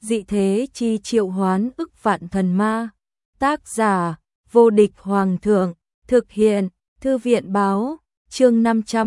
dị thế chi triệu hoán ức vạn thần ma. Tác giả, vô địch hoàng thượng, thực hiện, thư viện báo, chương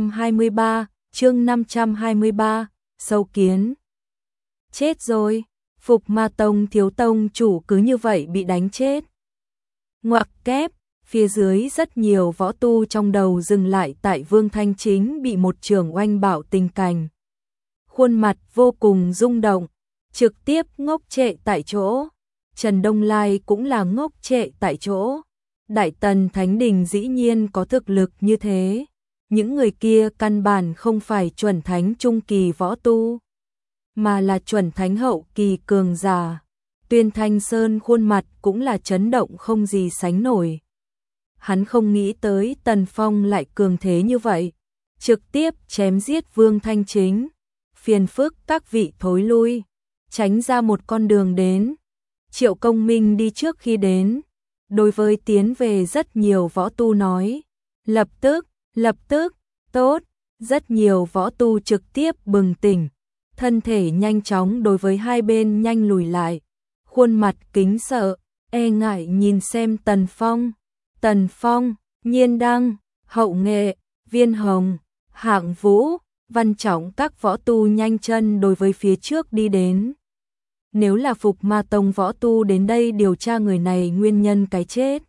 523, sâu kiến. Chết rồi, Phục Ma Tông thiếu tông chủ cứ như vậy bị đánh chết. Ngoặc kép, phía dưới rất nhiều võ tu trong đầu dừng lại tại Vương Thanh Chính bị một chưởng oanh bạo tình cảnh. Khuôn mặt vô cùng rung động, trực tiếp ngốc trệ tại chỗ. Trần Đông Lai cũng là ngốc trệ tại chỗ. Đại Tần Thánh Đình dĩ nhiên có thực lực như thế. Những người kia căn bản không phải chuẩn thánh trung kỳ võ tu, mà là chuẩn thánh hậu kỳ cường giả. Tuyên Thanh Sơn khuôn mặt cũng là chấn động không gì sánh nổi. Hắn không nghĩ tới Tần Phong lại cường thế như vậy, trực tiếp chém giết Vương Thanh Chính. Phiền phức các vị thối lui, tránh ra một con đường đến. Triệu Công Minh đi trước khi đến, đối với tiến về rất nhiều võ tu nói, lập tức, tốt, rất nhiều võ tu trực tiếp bừng tỉnh, thân thể nhanh chóng đối với hai bên nhanh lùi lại, khuôn mặt kính sợ, e ngại nhìn xem Tần Phong, Nhiên Đăng, Hậu Nghệ, Viên Hồng, Hạng Vũ, Văn Trọng các võ tu nhanh chân đối với phía trước đi đến. Nếu là Phục Ma Tông võ tu đến đây điều tra người này nguyên nhân cái chết,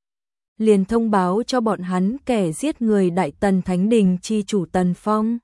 liền thông báo cho bọn hắn kẻ giết người Đại Tần Thánh Đình chi chủ Tần Phong.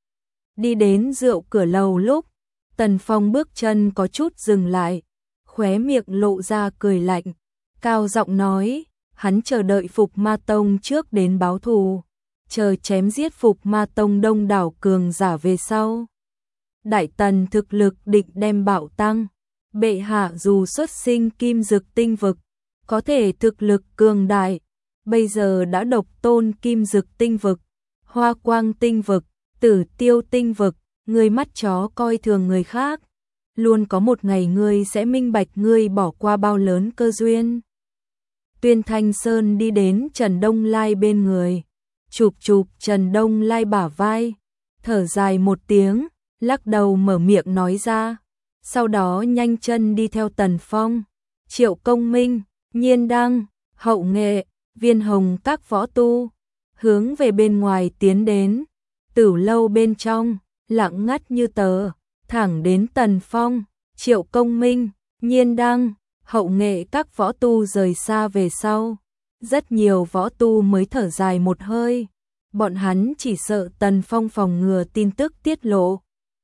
Đi đến rượu cửa lầu lúc, Tần Phong bước chân có chút dừng lại, khóe miệng lộ ra cười lạnh, cao giọng nói, hắn chờ đợi Phục Ma Tông trước đến báo thù, chờ chém giết Phục Ma Tông đông đảo cường giả về sau. Đại Tần thực lực định đem bạo tăng, bệ hạ dù xuất sinh kim dực tinh vực, có thể thực lực cường đại, bây giờ đã độc tôn kim dực tinh vực, hoa quang tinh vực, tử tiêu tinh vực, ngươi mắt chó coi thường người khác, luôn có một ngày ngươi sẽ minh bạch ngươi bỏ qua bao lớn cơ duyên. Tuyên Thanh Sơn đi đến Trần Đông Lai bên người, chụp Trần Đông Lai bả vai, thở dài một tiếng, lắc đầu mở miệng nói ra, sau đó nhanh chân đi theo Tần Phong, Triệu Công Minh, Nhiên Đăng, Hậu Nghệ, Viên Hồng các võ tu, hướng về bên ngoài tiến đến. Tử lâu bên trong, lặng ngắt như tờ, thẳng đến Tần Phong, Triệu Công Minh, Nhiên Đăng, Hậu Nghệ các võ tu rời xa về sau. Rất nhiều võ tu mới thở dài một hơi, bọn hắn chỉ sợ Tần Phong phòng ngừa tin tức tiết lộ,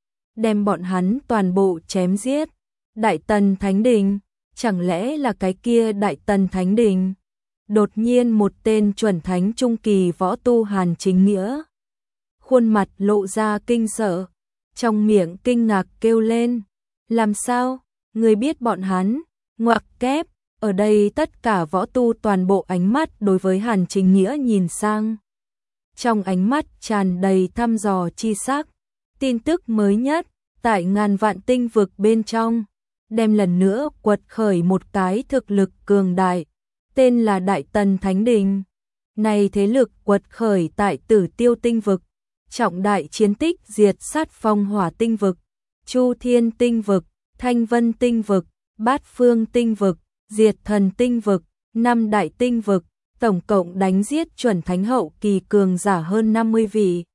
đem bọn hắn toàn bộ chém giết. Đại Tần Thánh Đình, chẳng lẽ là cái kia Đại Tần Thánh Đình? Đột nhiên một tên chuẩn thánh trung kỳ võ tu Hàn Chính Nghĩa, khuôn mặt lộ ra kinh sợ, trong miệng kinh ngạc kêu lên, làm sao, người biết bọn hắn? Ngoặc kép, ở đây tất cả võ tu toàn bộ ánh mắt đối với Hàn Chính Nghĩa nhìn sang. Trong ánh mắt tràn đầy thăm dò chi sắc, tin tức mới nhất, tại ngàn vạn tinh vực bên trong, đem lần nữa quật khởi một cái thực lực cường đại, tên là Đại Tần Thánh Đình. Này thế lực quật khởi tại Tử Tiêu tinh vực, trọng đại chiến tích diệt sát Phong Hỏa tinh vực, Chu Thiên tinh vực, Thanh Vân tinh vực, Bát Phương tinh vực, Diệt Thần tinh vực, 5 đại tinh vực, tổng cộng đánh giết chuẩn thánh hậu kỳ cường giả hơn 50 vị.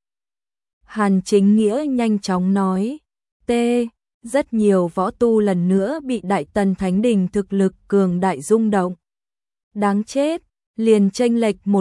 Hàn Chính Nghĩa nhanh chóng nói, rất nhiều võ tu lần nữa bị Đại Tần Thánh Đình thực lực cường đại rung động. Đáng chết, liền chênh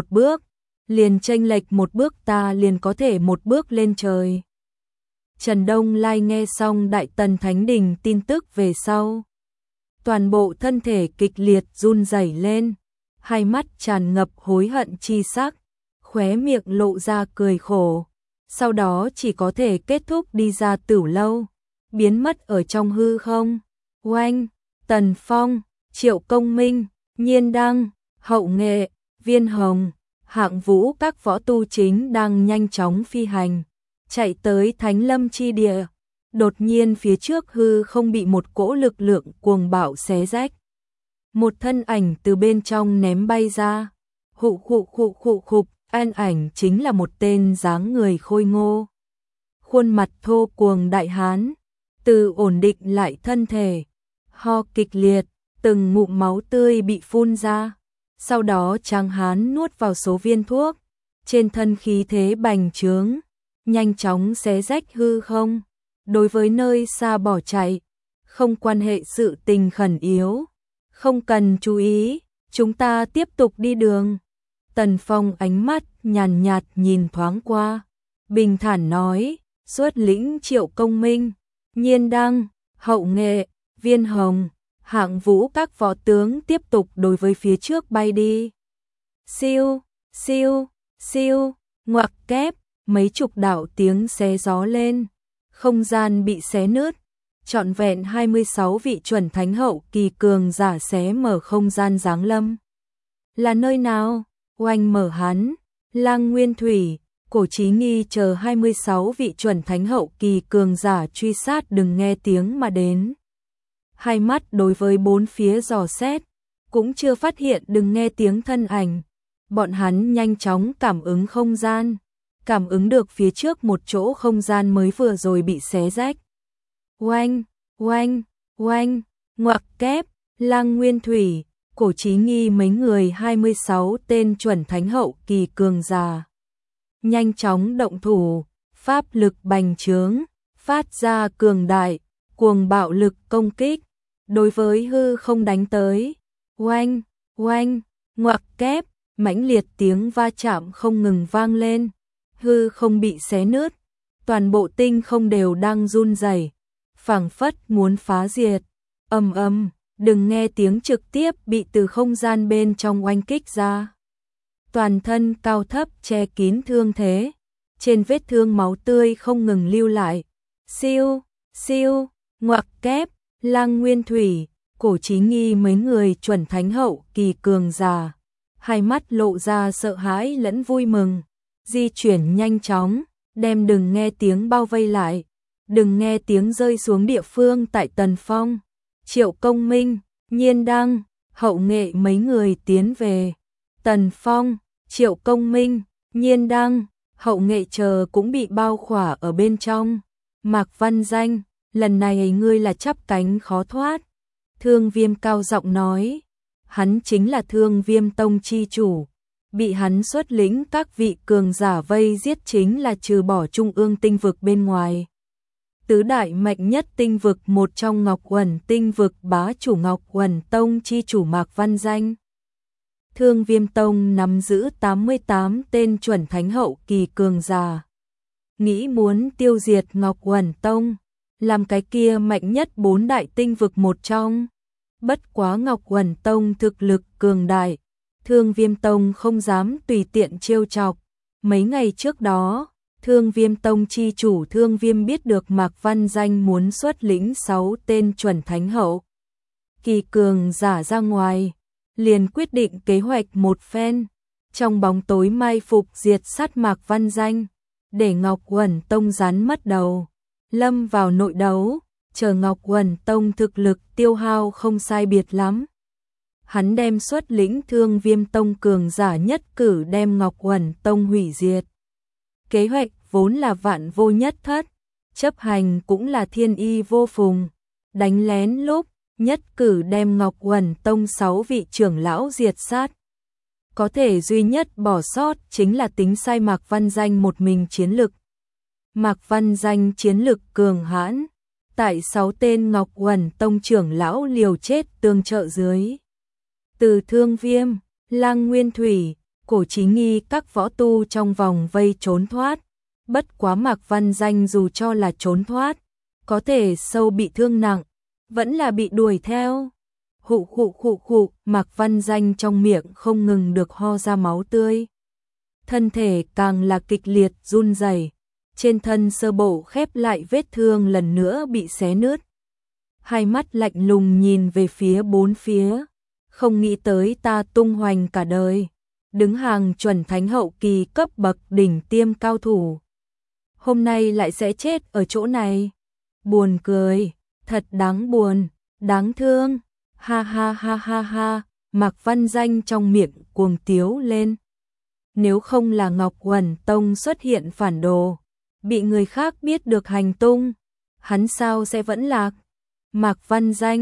lệch một bước ta liền có thể một bước lên trời. Trần Đông Lai nghe xong Đại Tần Thánh Đình tin tức về sau, toàn bộ thân thể kịch liệt run rẩy lên, hai mắt tràn ngập hối hận chi sắc, khóe miệng lộ ra cười khổ, sau đó chỉ có thể kết thúc đi ra Tửu lâu, biến mất ở trong hư không. Oanh, Tần Phong, Triệu Công Minh, Nhiên Đăng, Hậu Nghệ, Viên Hồng, Hạng Vũ các võ tu chính đang nhanh chóng phi hành, chạy tới Thánh Lâm chi địa. Đột nhiên phía trước hư không bị một cỗ lực lượng cuồng bạo xé rách. Một thân ảnh từ bên trong ném bay ra. Khụ, an ảnh chính là một tên dáng người khôi ngô, khuôn mặt thô cuồng đại hán. Từ ổn định lại thân thể, ho kịch liệt, từng ngụm máu tươi bị phun ra. Sau đó Tráng Hán nuốt vào số viên thuốc, trên thân khí thế bành trướng, nhanh chóng xé rách hư không. Đối với nơi xa bỏ chạy, không quan hệ sự tình khẩn yếu, không cần chú ý, chúng ta tiếp tục đi đường. Tần Phong ánh mắt nhàn nhạt nhìn thoáng qua, bình thản nói, xuất lĩnh Triệu Công Minh, Nhiên Đăng, Hậu Nghệ, Viên Hồng, Hạng Vũ các võ tướng tiếp tục đối với phía trước bay đi. Siêu, siêu, siêu, ngoặc kép, mấy chục đạo tiếng xé gió lên, không gian bị xé nứt, trọn vẹn 26 vị chuẩn thánh hậu kỳ cường giả xé mở không gian giáng lâm. Là nơi nào? Oanh mở hắn, Lang Nguyên Thủy, Cổ Chí Nghi chờ 26 vị chuẩn thánh hậu kỳ cường giả truy sát đừng nghe tiếng mà đến. Hai mắt đối với bốn phía dò xét, cũng chưa phát hiện đừng nghe tiếng thân ảnh. Bọn hắn nhanh chóng cảm ứng không gian, cảm ứng được phía trước một chỗ không gian mới vừa rồi bị xé rách. Oanh, oanh, oanh, ngoặc kép, Lang Nguyên Thủy, Cổ Chí Nghi mấy người 26 tên chuẩn thánh hậu kỳ cường giả. Nhanh chóng động thủ, pháp lực bành trướng, phát ra cường đại, cuồng bạo lực công kích, đối với hư không đánh tới. Oanh, oanh, ngoặc kép, mãnh liệt tiếng va chạm không ngừng vang lên, hư không bị xé nứt, toàn bộ tinh không đều đang run rẩy, phảng phất muốn phá diệt. Ầm ầm, đừng nghe tiếng trực tiếp bị từ không gian bên trong oanh kích ra. Toàn thân cao thấp che kín thương thế, trên vết thương máu tươi không ngừng lưu lại. Siêu, siêu, ngoặc kép, Lang Nguyên Thủy, Cổ Chí Nghi mấy người chuẩn thánh hậu kỳ cường giả, hai mắt lộ ra sợ hãi lẫn vui mừng, di chuyển nhanh chóng, đem đừng nghe tiếng bao vây lại, đừng nghe tiếng rơi xuống địa phương tại Tần Phong, Triệu Công Minh, Nhiên Đăng, Hậu Nghệ mấy người tiến về. Tần Phong, Triệu Công Minh, Nhiên Đăng, Hậu Nghệ chờ cũng bị bao khỏa ở bên trong. Mạc Văn Danh, lần này ngươi là chắp cánh khó thoát. Thương Viêm cao giọng nói, hắn chính là Thương Viêm Tông chi chủ, bị hắn xuất lĩnh các vị cường giả vây giết chính là trừ bỏ trung ương tinh vực bên ngoài. Tứ đại mạnh nhất tinh vực một trong Ngọc Uẩn tinh vực bá chủ Ngọc Uẩn Tông chi chủ Mạc Văn Danh. Thương Viêm Tông nắm giữ 88 tên chuẩn thánh hậu kỳ cường giả. Nghĩ muốn tiêu diệt Ngọc Uẩn Tông, làm cái kia mạnh nhất 4 đại tinh vực một trong. Bất quá Ngọc Uẩn Tông thực lực cường đại, Thương Viêm Tông không dám tùy tiện trêu chọc. Mấy ngày trước đó, Thương Viêm Tông chi chủ Thương Viêm biết được Mạc Văn Danh muốn xuất lĩnh 6 tên chuẩn thánh hậu kỳ cường giả ra ngoài, liền quyết định kế hoạch một phen, trong bóng tối mai phục diệt sát Mạc Văn Danh, để Ngọc Uẩn Tông rắn mất đầu, lâm vào nội đấu, chờ Ngọc Uẩn Tông thực lực tiêu hao không sai biệt lắm. Hắn đem xuất lĩnh Thương Viêm Tông cường giả nhất cử đem Ngọc Uẩn Tông hủy diệt. Kế hoạch vốn là vạn vô nhất thất, chấp hành cũng là thiên y vô phùng, đánh lén lúc nhất cử đem Ngọc Uẩn Tông 6 vị trưởng lão diệt sát. Có thể duy nhất bỏ sót chính là tính sai Mạc Văn Danh một mình chiến lực. Mạc Văn Danh chiến lực cường hãn, tại 6 tên Ngọc Uẩn Tông trưởng lão liều chết tương trợ dưới. Từ Thương Viêm, Lang Nguyên Thủy, Cổ Chí Nghi các võ tu trong vòng vây trốn thoát. Bất quá Mạc Văn Danh dù cho là trốn thoát, có thể sâu bị thương nặng, vẫn là bị đuổi theo. Hụ, Mạc Văn Danh trong miệng không ngừng được ho ra máu tươi. Thân thể càng là kịch liệt run rẩy, trên thân sơ bộ khép lại vết thương lần nữa bị xé nứt. Hai mắt lạnh lùng nhìn về phía bốn phía, không nghĩ tới ta tung hoành cả đời, đứng hàng chuẩn thánh hậu kỳ cấp bậc đỉnh tiêm cao thủ. Hôm nay lại sẽ chết ở chỗ này. Buồn cười, thật đáng buồn, đáng thương. Ha ha ha ha ha, Mạc Văn Danh trong miệng cuồng tiếu lên. Nếu không là Ngọc Uẩn Tông xuất hiện phản đồ, bị người khác biết được hành tung, hắn sao sẽ vẫn lạc? Mạc Văn Danh,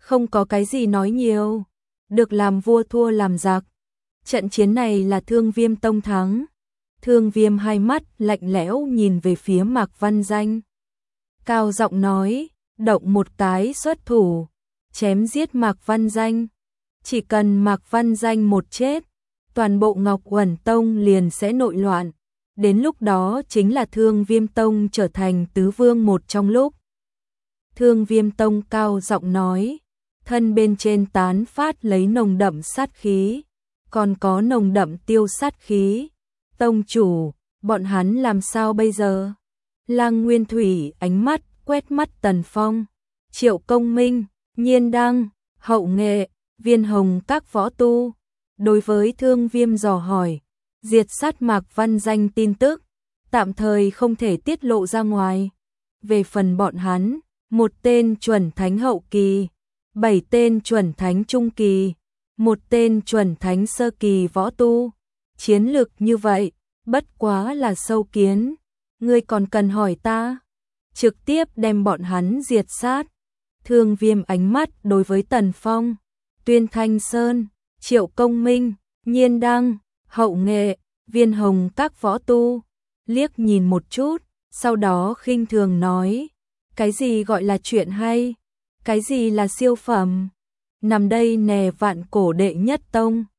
không có cái gì nói nhiều, được làm vua thua làm giặc. Trận chiến này là Thương Viêm tông thắng. Thương Viêm hai mắt lạnh lẽo nhìn về phía Mạc Văn Danh. Cao giọng nói, động một cái xuất thủ, chém giết Mạc Văn Danh. Chỉ cần Mạc Văn Danh một chết, toàn bộ Ngọc Uẩn Tông liền sẽ nội loạn. Đến lúc đó chính là Thương Viêm Tông trở thành tứ vương một trong lúc. Thương Viêm Tông cao giọng nói, thân bên trên tán phát lấy nồng đậm sát khí, còn có nồng đậm tiêu sát khí. Tông chủ, bọn hắn làm sao bây giờ? Lăng Nguyên Thủy ánh mắt quét mắt Tần Phong, Triệu Công Minh, Nhiên Đăng, Hậu Nghệ, Viên Hồng các võ tu. Đối với Thương Viêm dò hỏi, diệt sát Mạc Văn Danh tin tức, tạm thời không thể tiết lộ ra ngoài. Về phần bọn hắn, một tên chuẩn thánh hậu kỳ, 7 tên chuẩn thánh trung kỳ, một tên chuẩn thánh sơ kỳ võ tu. Chiến lực như vậy, bất quá là sâu kiến. Ngươi còn cần hỏi ta? Trực tiếp đem bọn hắn diệt sát. Thương Viêm ánh mắt đối với Tần Phong, Tuyên Thanh Sơn, Triệu Công Minh, Nhiên Đăng, Hậu Nghệ, Viên Hồng các võ tu liếc nhìn một chút, sau đó khinh thường nói, cái gì gọi là chuyện hay, cái gì là siêu phẩm, nằm đây nè vạn cổ đệ nhất tông,